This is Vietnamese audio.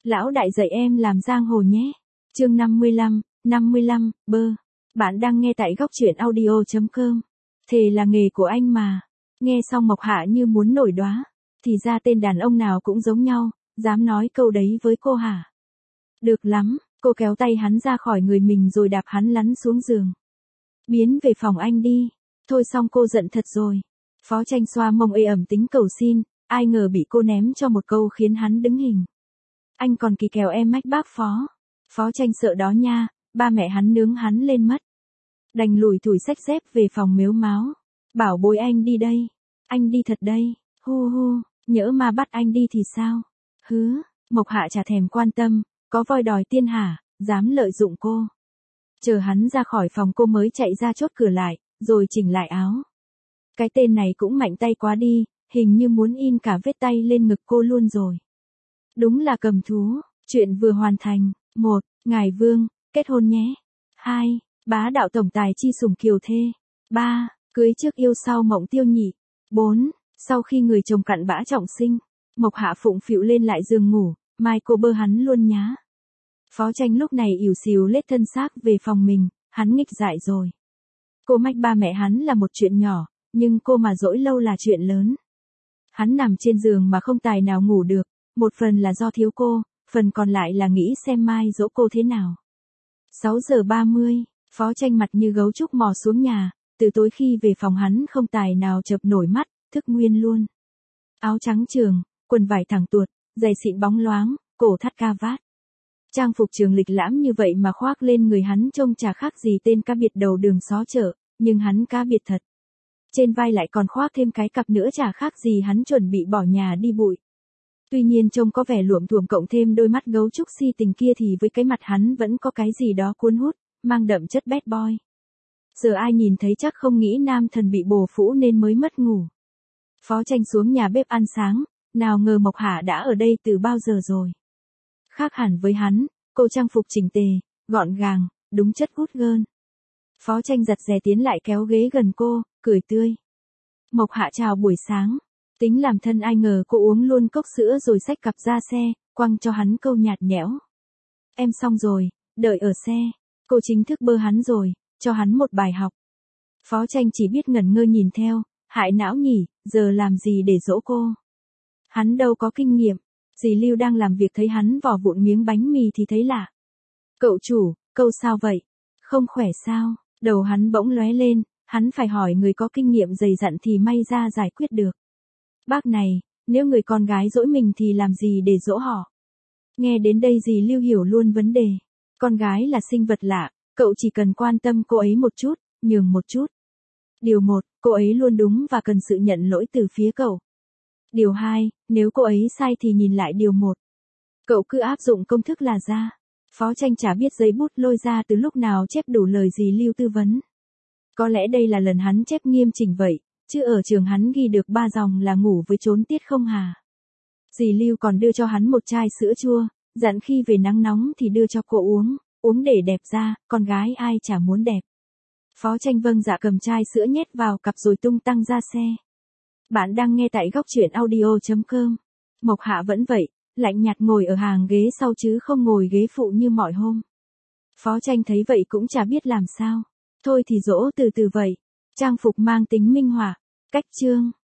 Lão đại dạy em làm giang hồ nhé. Chương 55, Bạn đang nghe tại góc truyện audio.com. Thề là nghề của anh mà. Nghe xong Mộc Hạ như muốn nổi đoá. Thì ra tên đàn ông nào cũng giống nhau, dám nói câu đấy với cô hả? Được lắm, cô kéo tay hắn ra khỏi người mình rồi đạp hắn lăn xuống giường. Biến về phòng anh đi. Thôi xong cô giận thật rồi. Phó Tranh xoa mông ê ẩm tính cầu xin, ai ngờ bị cô ném cho một câu khiến hắn đứng hình. Anh còn kỳ kèo em mách bác Phó. Phó Tranh sợ đó nha, ba mẹ hắn nướng hắn lên mất. Đành lủi thủi xách dép về phòng mếu máo. Bảo bối anh đi đây. Anh đi thật đây. Hu hu, nhỡ mà bắt anh đi thì sao? Hứ, Mộc Hạ chả thèm quan tâm, có voi đòi tiên hả, dám lợi dụng cô. Chờ hắn ra khỏi phòng cô mới chạy ra chốt cửa lại, rồi chỉnh lại áo. Cái tên này cũng mạnh tay quá đi, hình như muốn in cả vết tay lên ngực cô luôn rồi. Đúng là cầm thú, chuyện vừa hoàn thành. 1. Ngài Vương, kết hôn nhé. 2. Bá đạo tổng tài chi sủng kiều thê. 3. Cưới trước yêu sau mộng tiêu nhị. 4. Sau khi người chồng cặn bã trọng sinh, Mộc Hạ phụng phịu lên lại giường ngủ, mai cô bơ hắn luôn nhá. Phó Tranh lúc này ỉu xìu lết thân xác về phòng mình, hắn nghịch dại rồi. Cô mách ba mẹ hắn là một chuyện nhỏ, nhưng cô mà dỗi lâu là chuyện lớn. Hắn nằm trên giường mà không tài nào ngủ được, một phần là do thiếu cô, phần còn lại là nghĩ xem mai dỗ cô thế nào. 6 giờ 30, Phó Tranh mặt như gấu trúc mò xuống nhà, từ tối khi về phòng hắn không tài nào chợp nổi mắt, thức nguyên luôn. Áo trắng trường, quần vải thẳng tuột, giày xịn bóng loáng, cổ thắt ca vát. Trang phục trường lịch lãm như vậy mà khoác lên người hắn trông chả khác gì tên cá biệt đầu đường xó chợ, nhưng hắn cá biệt thật. Trên vai lại còn khoác thêm cái cặp nữa chả khác gì hắn chuẩn bị bỏ nhà đi bụi. Tuy nhiên trông có vẻ luộm thuộm cộng thêm đôi mắt gấu trúc si tình kia thì với cái mặt hắn vẫn có cái gì đó cuốn hút, mang đậm chất bad boy. Giờ ai nhìn thấy chắc không nghĩ nam thần bị bồ phũ nên mới mất ngủ. Phó Tranh xuống nhà bếp ăn sáng, nào ngờ Mộc Hạ đã ở đây từ bao giờ rồi. Khác hẳn với hắn, cô trang phục chỉnh tề, gọn gàng, đúng chất hút gơn. Phó Tranh giật dè tiến lại kéo ghế gần cô, cười tươi. Mộc Hạ chào buổi sáng. Tính làm thân ai ngờ cô uống luôn cốc sữa rồi xách cặp ra xe, quăng cho hắn câu nhạt nhẽo. Em xong rồi, đợi ở xe. Cô chính thức bơ hắn rồi, cho hắn một bài học. Phó Tranh chỉ biết ngẩn ngơ nhìn theo, hại não nhỉ, giờ làm gì để dỗ cô. Hắn đâu có kinh nghiệm, dì Lưu đang làm việc thấy hắn vò vụn miếng bánh mì thì thấy lạ. Cậu chủ, câu sao vậy? Không khỏe sao? Đầu hắn bỗng lóe lên, hắn phải hỏi người có kinh nghiệm dày dặn thì may ra giải quyết được. Bác này, nếu người con gái dỗi mình thì làm gì để dỗ họ? Nghe đến đây dì Lưu hiểu luôn vấn đề. Con gái là sinh vật lạ, cậu chỉ cần quan tâm cô ấy một chút, nhường một chút. Điều 1, cô ấy luôn đúng và cần sự nhận lỗi từ phía cậu. Điều 2, nếu cô ấy sai thì nhìn lại điều 1. Cậu cứ áp dụng công thức là ra. Phó Tranh chả biết giấy bút lôi ra từ lúc nào chép đủ lời dì Lưu tư vấn. Có lẽ đây là lần hắn chép nghiêm chỉnh vậy, chứ ở trường hắn ghi được 3 dòng là ngủ với trốn tiết không hà. Dì Lưu còn đưa cho hắn một chai sữa chua, dặn khi về nắng nóng thì đưa cho cô uống để đẹp da, con gái ai chả muốn đẹp. Phó Tranh vâng dạ cầm chai sữa nhét vào cặp rồi tung tăng ra xe. Bạn đang nghe tại góc truyện audio.com. Mộc Hạ vẫn vậy, lạnh nhạt ngồi ở hàng ghế sau chứ không ngồi ghế phụ như mọi hôm. Phó Tranh thấy vậy cũng chả biết làm sao. Thôi thì dỗ từ từ vậy. Trang phục mang tính minh họa. Cách chương.